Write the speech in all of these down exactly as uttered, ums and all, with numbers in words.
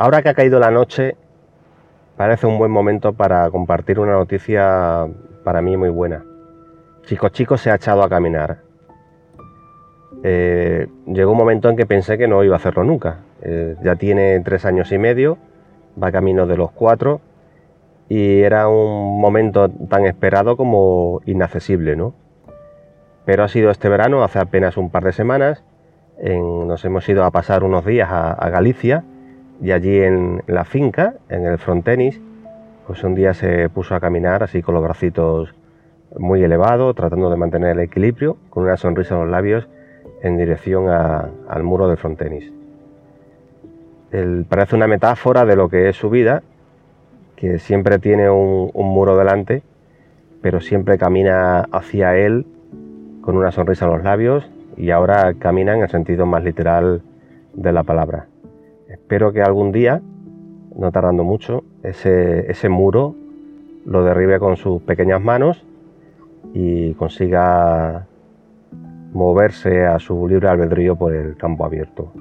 Ahora que ha caído la noche, parece un buen momento para compartir una noticia para mí muy buena. Chico Chico se ha echado a caminar. Eh, llegó un momento en que pensé que no iba a hacerlo nunca. Eh, ya tiene tres años y medio, va camino de los cuatro y era un momento tan esperado como inaccesible, ¿no? Pero ha sido este verano, hace apenas un par de semanas, en, nos hemos ido a pasar unos días a, a Galicia y allí en la finca, en el Frontenis, pues un día se puso a caminar así con los bracitos muy elevados, tratando de mantener el equilibrio, con una sonrisa en los labios, en dirección a, al muro del Frontenis. Él parece una metáfora de lo que es su vida, que siempre tiene un, un muro delante, pero siempre camina hacia él con una sonrisa en los labios y ahora camina en el sentido más literal de la palabra. Espero que algún día, no tardando mucho, ese, ese muro lo derribe con sus pequeñas manos y consiga moverse a su libre albedrío por el campo abierto.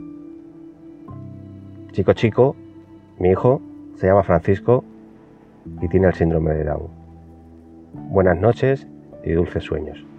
Chico Chico, mi hijo, se llama Francisco y tiene el síndrome de Down. Buenas noches y dulces sueños.